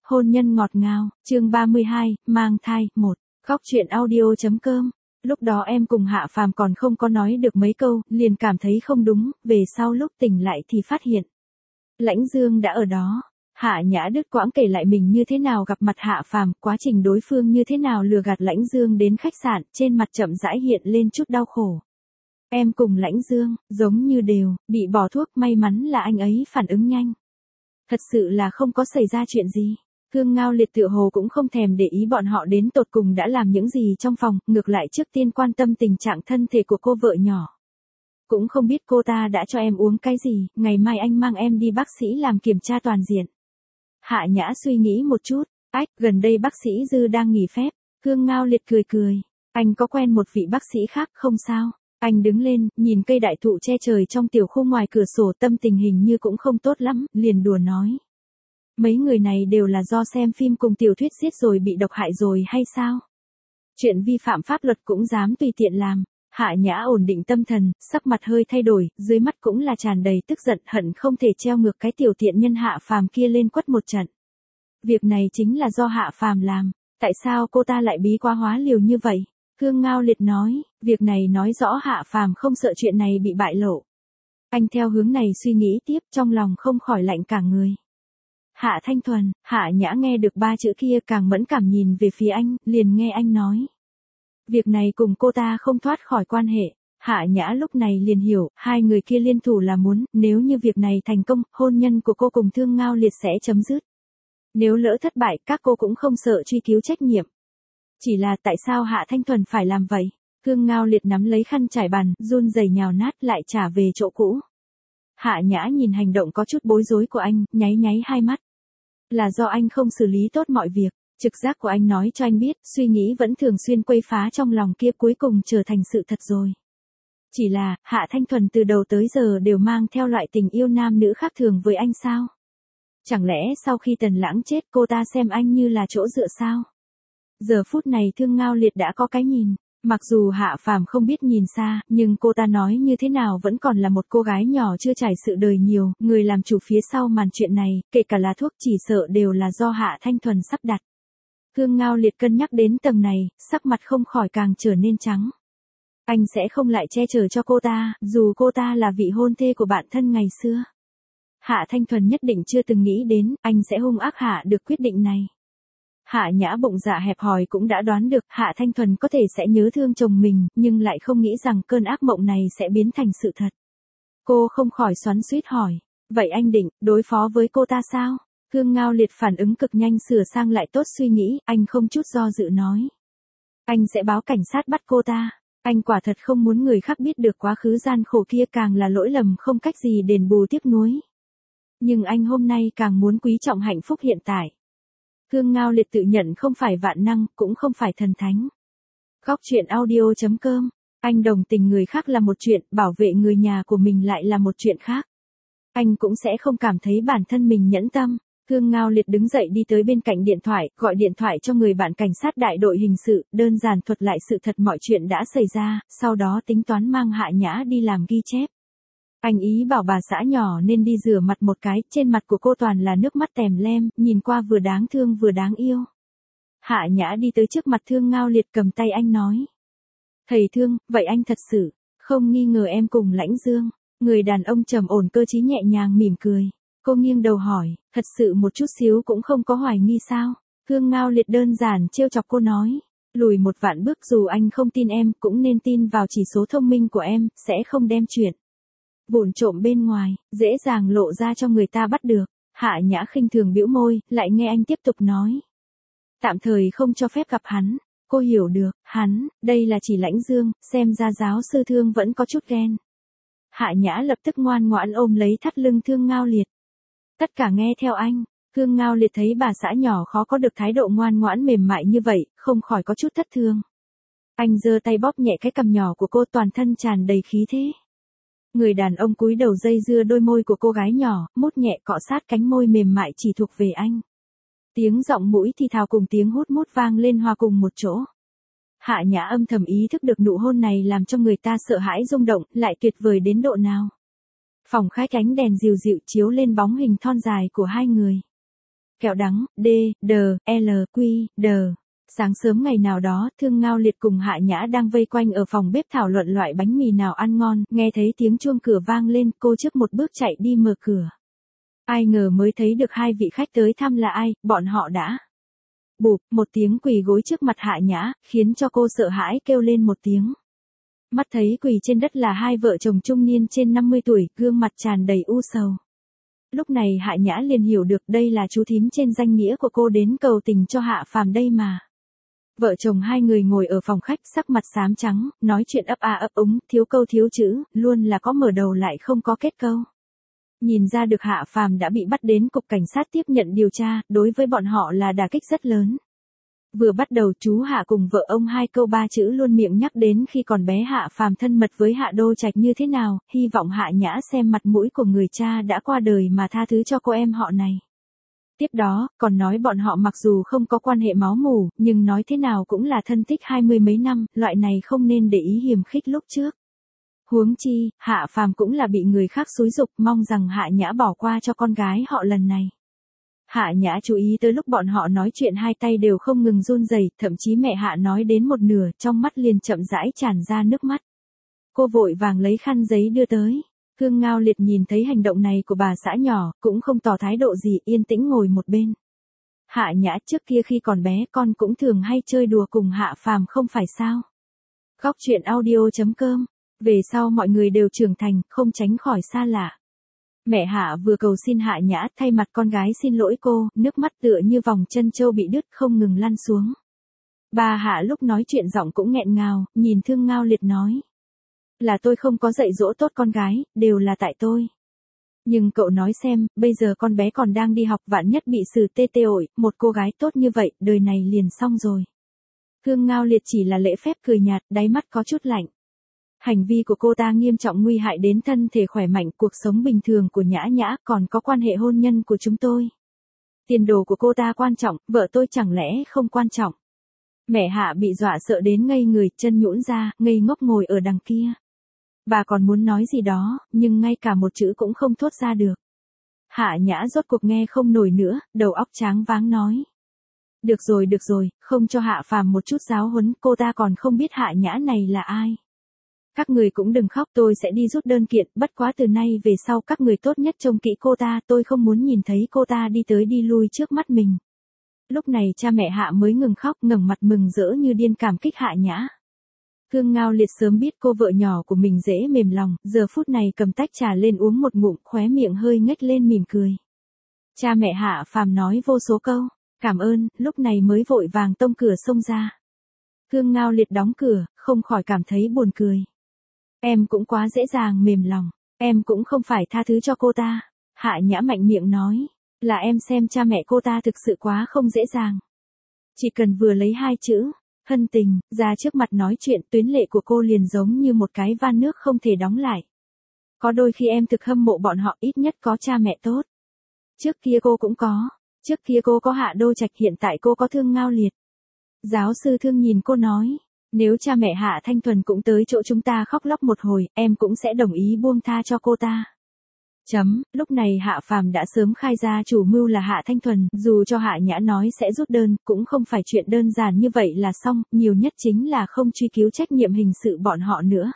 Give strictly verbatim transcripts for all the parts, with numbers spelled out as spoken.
Hôn nhân ngọt ngào, chương ba mươi hai, mang thai, một. Góc truyện audio.com. Lúc đó em cùng Hạ Phàm còn không có nói được mấy câu, liền cảm thấy không đúng, về sau lúc tỉnh lại thì phát hiện. Lãnh Dương đã ở đó. Hạ Nhã đứt quãng kể lại mình như thế nào gặp mặt Hạ Phàm, quá trình đối phương như thế nào lừa gạt Lãnh Dương đến khách sạn, trên mặt chậm rãi hiện lên chút đau khổ. Em cùng Lãnh Dương, giống như đều, bị bỏ thuốc, may mắn là anh ấy phản ứng nhanh. Thật sự là không có xảy ra chuyện gì. Khương Ngao Liệt tựa hồ cũng không thèm để ý bọn họ đến tột cùng đã làm những gì trong phòng, ngược lại trước tiên quan tâm tình trạng thân thể của cô vợ nhỏ. Cũng không biết cô ta đã cho em uống cái gì, ngày mai anh mang em đi bác sĩ làm kiểm tra toàn diện. Hạ Nhã suy nghĩ một chút, ách, gần đây bác sĩ Dư đang nghỉ phép. Khương Ngao Liệt cười cười, anh có quen một vị bác sĩ khác không sao? Anh đứng lên, nhìn cây đại thụ che trời trong tiểu khu ngoài cửa sổ, tâm tình hình như cũng không tốt lắm, liền đùa nói. Mấy người này đều là do xem phim cùng tiểu thuyết giết rồi bị độc hại rồi hay sao? Chuyện vi phạm pháp luật cũng dám tùy tiện làm. Hạ Nhã ổn định tâm thần, sắc mặt hơi thay đổi, dưới mắt cũng là tràn đầy tức giận, hận không thể treo ngược cái tiểu tiện nhân Hạ Phàm kia lên quất một trận. Việc này chính là do Hạ Phàm làm, tại sao cô ta lại bí quá hóa liều như vậy? Khương Ngao Liệt nói, việc này nói rõ Hạ Phàm không sợ chuyện này bị bại lộ. Anh theo hướng này suy nghĩ tiếp, trong lòng không khỏi lạnh cả người. Hạ Thanh Thuần, Hạ Nhã nghe được ba chữ kia càng mẫn cảm nhìn về phía anh, liền nghe anh nói. Việc này cùng cô ta không thoát khỏi quan hệ. Hạ Nhã lúc này liền hiểu, hai người kia liên thủ là muốn, nếu như việc này thành công, hôn nhân của cô cùng Thương Ngao Liệt sẽ chấm dứt. Nếu lỡ thất bại, các cô cũng không sợ truy cứu trách nhiệm. Chỉ là tại sao Hạ Thanh Thuần phải làm vậy? Thương Ngao Liệt nắm lấy khăn trải bàn, run rẩy nhào nát lại trả về chỗ cũ. Hạ Nhã nhìn hành động có chút bối rối của anh, nháy nháy hai mắt. Là do anh không xử lý tốt mọi việc. Trực giác của anh nói cho anh biết, suy nghĩ vẫn thường xuyên quấy phá trong lòng kia cuối cùng trở thành sự thật rồi. Chỉ là, Hạ Thanh Thuần từ đầu tới giờ đều mang theo loại tình yêu nam nữ khác thường với anh sao? Chẳng lẽ sau khi Tần Lãng chết cô ta xem anh như là chỗ dựa sao? Giờ phút này Thương Ngao Liệt đã có cái nhìn. Mặc dù Hạ Phàm không biết nhìn xa, nhưng cô ta nói như thế nào vẫn còn là một cô gái nhỏ chưa trải sự đời nhiều, người làm chủ phía sau màn chuyện này, kể cả là thuốc chỉ sợ đều là do Hạ Thanh Thuần sắp đặt. Khương Ngao Liệt cân nhắc đến tầng này, sắc mặt không khỏi càng trở nên trắng. Anh sẽ không lại che chở cho cô ta, dù cô ta là vị hôn thê của bạn thân ngày xưa. Hạ Thanh Thuần nhất định chưa từng nghĩ đến, anh sẽ hung ác hạ được quyết định này. Hạ Nhã bụng dạ hẹp hòi cũng đã đoán được, Hạ Thanh Thuần có thể sẽ nhớ thương chồng mình, nhưng lại không nghĩ rằng cơn ác mộng này sẽ biến thành sự thật. Cô không khỏi xoắn xuýt hỏi, vậy anh định, đối phó với cô ta sao? Khương Ngao Liệt phản ứng cực nhanh sửa sang lại tốt suy nghĩ, anh không chút do dự nói. Anh sẽ báo cảnh sát bắt cô ta. Anh quả thật không muốn người khác biết được quá khứ gian khổ kia, càng là lỗi lầm không cách gì đền bù tiếc nuối. Nhưng anh hôm nay càng muốn quý trọng hạnh phúc hiện tại. Khương Ngao Liệt tự nhận không phải vạn năng, cũng không phải thần thánh. Góc truyện audio.com. Anh đồng tình người khác là một chuyện, bảo vệ người nhà của mình lại là một chuyện khác. Anh cũng sẽ không cảm thấy bản thân mình nhẫn tâm. Khương Ngao Liệt đứng dậy đi tới bên cạnh điện thoại, gọi điện thoại cho người bạn cảnh sát đại đội hình sự, đơn giản thuật lại sự thật mọi chuyện đã xảy ra, sau đó tính toán mang Hạ Nhã đi làm ghi chép. Anh ý bảo bà xã nhỏ nên đi rửa mặt một cái, trên mặt của cô toàn là nước mắt tèm lem, nhìn qua vừa đáng thương vừa đáng yêu. Hạ Nhã đi tới trước mặt Thương Ngao Liệt cầm tay anh nói. Thầy Thương, vậy anh thật sự, không nghi ngờ em cùng Lãnh Dương. Người đàn ông trầm ổn cơ trí nhẹ nhàng mỉm cười. Cô nghiêng đầu hỏi, thật sự một chút xíu cũng không có hoài nghi sao? Khương Ngao Liệt đơn giản trêu chọc cô nói. Lùi một vạn bước, dù anh không tin em, cũng nên tin vào chỉ số thông minh của em, sẽ không đem chuyện vụn trộm bên ngoài, dễ dàng lộ ra cho người ta bắt được. Hạ Nhã khinh thường bĩu môi, lại nghe anh tiếp tục nói. Tạm thời không cho phép gặp hắn. Cô hiểu được, hắn, đây là chỉ Lãnh Dương, xem ra giáo sư Thương vẫn có chút ghen. Hạ Nhã lập tức ngoan ngoãn ôm lấy thắt lưng Thương Ngao Liệt. Tất cả nghe theo anh. Khương Ngao Liệt thấy bà xã nhỏ khó có được thái độ ngoan ngoãn mềm mại như vậy, không khỏi có chút thất thương. Anh giơ tay bóp nhẹ cái cằm nhỏ của cô, toàn thân tràn đầy khí thế. Người đàn ông cúi đầu dây dưa đôi môi của cô gái nhỏ, mút nhẹ cọ sát cánh môi mềm mại chỉ thuộc về anh. Tiếng giọng mũi thì thào cùng tiếng hút mút vang lên hòa cùng một chỗ. Hạ Nhã âm thầm ý thức được nụ hôn này làm cho người ta sợ hãi rung động, lại tuyệt vời đến độ nào. Phòng khách ánh đèn dịu dịu chiếu lên bóng hình thon dài của hai người. Kẹo đắng, D, D, L, Q, D. Sáng sớm ngày nào đó, Thương Ngao Liệt cùng Hạ Nhã đang vây quanh ở phòng bếp thảo luận loại bánh mì nào ăn ngon, nghe thấy tiếng chuông cửa vang lên, cô trước một bước chạy đi mở cửa. Ai ngờ mới thấy được hai vị khách tới thăm là ai, bọn họ đã bụp một tiếng quỳ gối trước mặt Hạ Nhã, khiến cho cô sợ hãi kêu lên một tiếng. Mắt thấy quỳ trên đất là hai vợ chồng trung niên trên năm mươi tuổi, gương mặt tràn đầy u sầu. Lúc này Hạ Nhã liền hiểu được đây là chú thím trên danh nghĩa của cô đến cầu tình cho Hạ Phàm đây mà. Vợ chồng hai người ngồi ở phòng khách sắc mặt xám trắng, nói chuyện ấp a ấp úng, thiếu câu thiếu chữ, luôn là có mở đầu lại không có kết câu. Nhìn ra được Hạ Phàm đã bị bắt đến cục cảnh sát tiếp nhận điều tra, đối với bọn họ là đả kích rất lớn. Vừa bắt đầu chú Hạ cùng vợ ông hai câu ba chữ luôn miệng nhắc đến khi còn bé Hạ Phàm thân mật với Hạ Đô Trạch như thế nào, hy vọng Hạ Nhã xem mặt mũi của người cha đã qua đời mà tha thứ cho cô em họ này. Tiếp đó, còn nói bọn họ mặc dù không có quan hệ máu mủ, nhưng nói thế nào cũng là thân thích hai mươi mấy năm, loại này không nên để ý hiềm khích lúc trước. Huống chi, Hạ Phàm cũng là bị người khác xúi giục, mong rằng Hạ Nhã bỏ qua cho con gái họ lần này. Hạ Nhã chú ý tới lúc bọn họ nói chuyện hai tay đều không ngừng run rẩy, thậm chí mẹ Hạ nói đến một nửa, trong mắt liền chậm rãi tràn ra nước mắt. Cô vội vàng lấy khăn giấy đưa tới. Thương Ngao Liệt nhìn thấy hành động này của bà xã nhỏ, cũng không tỏ thái độ gì, yên tĩnh ngồi một bên. Hạ Nhã trước kia khi còn bé con cũng thường hay chơi đùa cùng Hạ Phàm không phải sao? Góc truyện audio chấm com. Về sau mọi người đều trưởng thành, không tránh khỏi xa lạ. Mẹ Hạ vừa cầu xin Hạ Nhã thay mặt con gái xin lỗi cô, nước mắt tựa như vòng chân trâu bị đứt không ngừng lăn xuống. Bà Hạ lúc nói chuyện giọng cũng nghẹn ngào, nhìn Thương Ngao Liệt nói. Là tôi không có dạy dỗ tốt con gái, đều là tại tôi. Nhưng cậu nói xem, bây giờ con bé còn đang đi học, vạn nhất bị xử tê tê ổi, một cô gái tốt như vậy, đời này liền xong rồi. Thương Ngao Liệt chỉ là lễ phép cười nhạt, đáy mắt có chút lạnh. Hành vi của cô ta nghiêm trọng nguy hại đến thân thể khỏe mạnh, cuộc sống bình thường của Nhã Nhã, còn có quan hệ hôn nhân của chúng tôi. Tiền đồ của cô ta quan trọng, vợ tôi chẳng lẽ không quan trọng. Mẹ Hạ bị dọa sợ đến ngây người, chân nhũn ra, ngây ngốc ngồi ở đằng kia. Bà còn muốn nói gì đó, nhưng ngay cả một chữ cũng không thốt ra được. Hạ Nhã rốt cuộc nghe không nổi nữa, đầu óc tráng váng nói. Được rồi được rồi, không cho Hạ Phàm một chút giáo huấn, cô ta còn không biết Hạ Nhã này là ai. Các người cũng đừng khóc, tôi sẽ đi rút đơn kiện, bất quá từ nay về sau các người tốt nhất trông kỹ cô ta, tôi không muốn nhìn thấy cô ta đi tới đi lui trước mắt mình. Lúc này cha mẹ Hạ mới ngừng khóc, ngẩng mặt mừng rỡ như điên cảm kích Hạ Nhã. Thương Ngao Liệt sớm biết cô vợ nhỏ của mình dễ mềm lòng, giờ phút này cầm tách trà lên uống một ngụm, khóe miệng hơi nhếch lên mỉm cười. Cha mẹ Hạ Phàm nói vô số câu, cảm ơn, lúc này mới vội vàng tông cửa xông ra. Thương Ngao Liệt đóng cửa, không khỏi cảm thấy buồn cười. Em cũng quá dễ dàng mềm lòng, em cũng không phải tha thứ cho cô ta. Hạ Nhã mạnh miệng nói, là em xem cha mẹ cô ta thực sự quá không dễ dàng. Chỉ cần vừa lấy hai chữ, hân tình, ra trước mặt nói chuyện, tuyến lệ của cô liền giống như một cái van nước không thể đóng lại. Có đôi khi em thực hâm mộ bọn họ, ít nhất có cha mẹ tốt. Trước kia cô cũng có, trước kia cô có Hạ Đô Trạch, hiện tại cô có Thương Ngao Liệt. Giáo sư Thương nhìn cô nói, nếu cha mẹ Hạ Thanh Thuần cũng tới chỗ chúng ta khóc lóc một hồi, em cũng sẽ đồng ý buông tha cho cô ta. Chấm, lúc này Hạ Phàm đã sớm khai ra chủ mưu là Hạ Thanh Thuần, dù cho Hạ Nhã nói sẽ rút đơn, cũng không phải chuyện đơn giản như vậy là xong, nhiều nhất chính là không truy cứu trách nhiệm hình sự bọn họ nữa.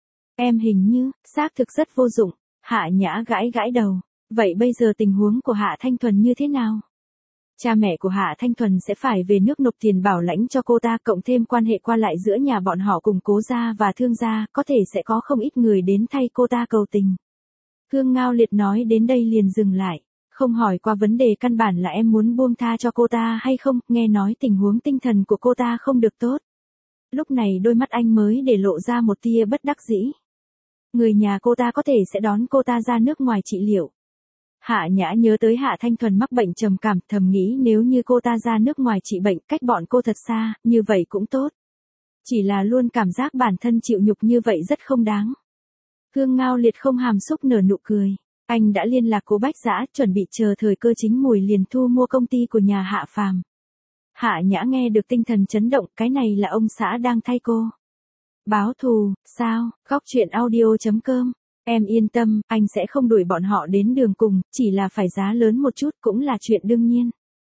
Em hình như, xác thực rất vô dụng. Hạ Nhã gãi gãi đầu. Vậy bây giờ tình huống của Hạ Thanh Thuần như thế nào? Cha mẹ của Hạ Thanh Thuần sẽ phải về nước nộp tiền bảo lãnh cho cô ta, cộng thêm quan hệ qua lại giữa nhà bọn họ cùng Cố gia và Thương gia, có thể sẽ có không ít người đến thay cô ta cầu tình. Thương Ngao Liệt nói đến đây liền dừng lại, không hỏi qua vấn đề căn bản là em muốn buông tha cho cô ta hay không, nghe nói tình huống tinh thần của cô ta không được tốt. Lúc này đôi mắt anh mới để lộ ra một tia bất đắc dĩ. Người nhà cô ta có thể sẽ đón cô ta ra nước ngoài trị liệu. Hạ Nhã nhớ tới Hạ Thanh Thuần mắc bệnh trầm cảm, thầm nghĩ nếu như cô ta ra nước ngoài trị bệnh, cách bọn cô thật xa, như vậy cũng tốt. Chỉ là luôn cảm giác bản thân chịu nhục như vậy rất không đáng. Thương Ngao Liệt không hàm xúc nở nụ cười. Anh đã liên lạc Cố Bách Dã, chuẩn bị chờ thời cơ chín mùi liền thu mua công ty của nhà Hạ Phàm. Hạ Nhã nghe được tinh thần chấn động, cái này là ông xã đang thay cô. Báo thù, sao? Góc truyện audio chấm com. Em yên tâm, anh sẽ không đuổi bọn họ đến đường cùng, chỉ là phải giá lớn một chút cũng là chuyện đương nhiên.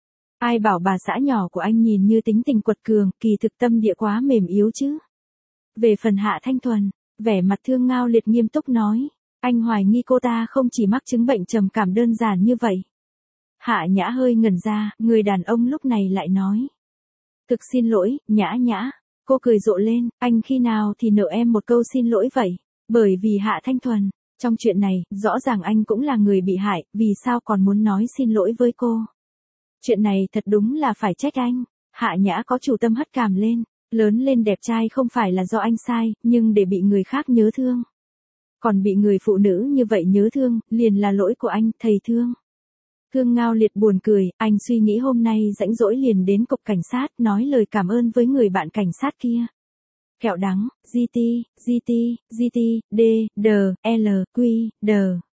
Ai bảo bà xã nhỏ của anh nhìn như tính tình quật cường, kỳ thực tâm địa quá mềm yếu chứ. Về phần Hạ Thanh Thuần, vẻ mặt Thương Ngao Liệt nghiêm túc nói, anh hoài nghi cô ta không chỉ mắc chứng bệnh trầm cảm đơn giản như vậy. Hạ Nhã hơi ngẩn ra, người đàn ông lúc này lại nói. Thực xin lỗi, Nhã Nhã. Cô cười rộ lên, anh khi nào thì nợ em một câu xin lỗi vậy? Bởi vì Hạ Thanh Thuần, trong chuyện này, rõ ràng anh cũng là người bị hại, vì sao còn muốn nói xin lỗi với cô? Chuyện này thật đúng là phải trách anh. Hạ Nhã có chủ tâm hất cảm lên, lớn lên đẹp trai không phải là do anh sai, nhưng để bị người khác nhớ thương. Còn bị người phụ nữ như vậy nhớ thương, liền là lỗi của anh, thầy Thương. Thương Ngao Liệt buồn cười, anh suy nghĩ hôm nay rãnh rỗi liền đến cục cảnh sát, nói lời cảm ơn với người bạn cảnh sát kia. Kẹo đắng, giê tê, giê tê, giê tê, D, D, L, Q, D.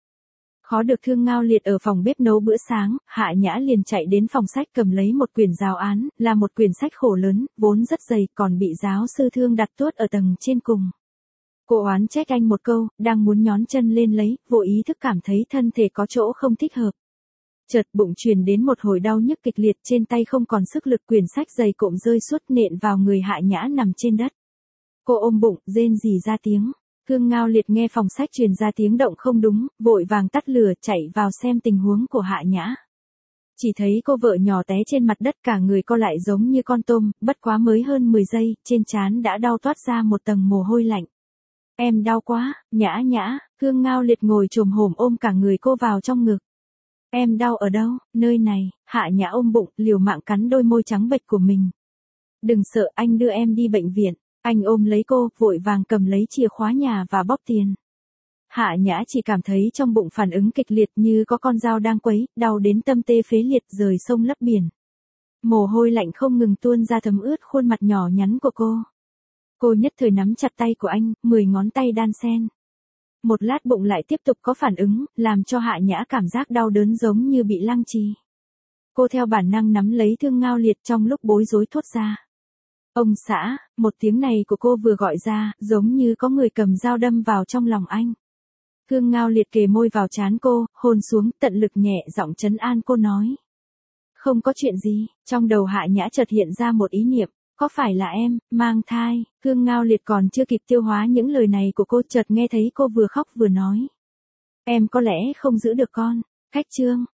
Khó được Thương Ngao Liệt ở phòng bếp nấu bữa sáng, Hạ Nhã liền chạy đến phòng sách cầm lấy một quyển giáo án, là một quyển sách khổ lớn, vốn rất dày, còn bị giáo sư Thương đặt tuốt ở tầng trên cùng. Cô oán trách anh một câu, đang muốn nhón chân lên lấy, vô ý thức cảm thấy thân thể có chỗ không thích hợp. Chợt bụng truyền đến một hồi đau nhức kịch liệt, trên tay không còn sức lực, quyển sách dày cộm rơi suốt nện vào người Hạ Nhã nằm trên đất. Cô ôm bụng, rên rỉ ra tiếng. Thương Ngao Liệt nghe phòng sách truyền ra tiếng động không đúng, vội vàng tắt lửa chạy vào xem tình huống của Hạ Nhã. Chỉ thấy cô vợ nhỏ té trên mặt đất, cả người co lại giống như con tôm, bất quá mới hơn mười giây, trên trán đã đau toát ra một tầng mồ hôi lạnh. Em đau quá, Nhã Nhã. Thương Ngao Liệt ngồi chồm hổm ôm cả người cô vào trong ngực. Em đau ở đâu? Nơi này. Hạ Nhã ôm bụng, liều mạng cắn đôi môi trắng bệch của mình. Đừng sợ, anh đưa em đi bệnh viện. Anh ôm lấy cô, vội vàng cầm lấy chìa khóa nhà và bóp tiền. Hạ Nhã chỉ cảm thấy trong bụng phản ứng kịch liệt như có con dao đang quấy, đau đến tâm tê phế liệt, rời sông lấp biển. Mồ hôi lạnh không ngừng tuôn ra thấm ướt khuôn mặt nhỏ nhắn của cô. Cô nhất thời nắm chặt tay của anh, mười ngón tay đan xen. Một lát bụng lại tiếp tục có phản ứng, làm cho Hạ Nhã cảm giác đau đớn giống như bị lăng trì. Cô theo bản năng nắm lấy Thương Ngao Liệt, trong lúc bối rối thốt ra. Ông xã, một tiếng này của cô vừa gọi ra, giống như có người cầm dao đâm vào trong lòng anh. Thương Ngao Liệt kề môi vào trán cô, hôn xuống, tận lực nhẹ giọng trấn an cô nói. Không có chuyện gì. Trong đầu Hạ Nhã chợt hiện ra một ý niệm. Có phải là em, mang thai? Thương Ngao Liệt còn chưa kịp tiêu hóa những lời này của cô, chợt nghe thấy cô vừa khóc vừa nói. Em có lẽ không giữ được con. Cách chương.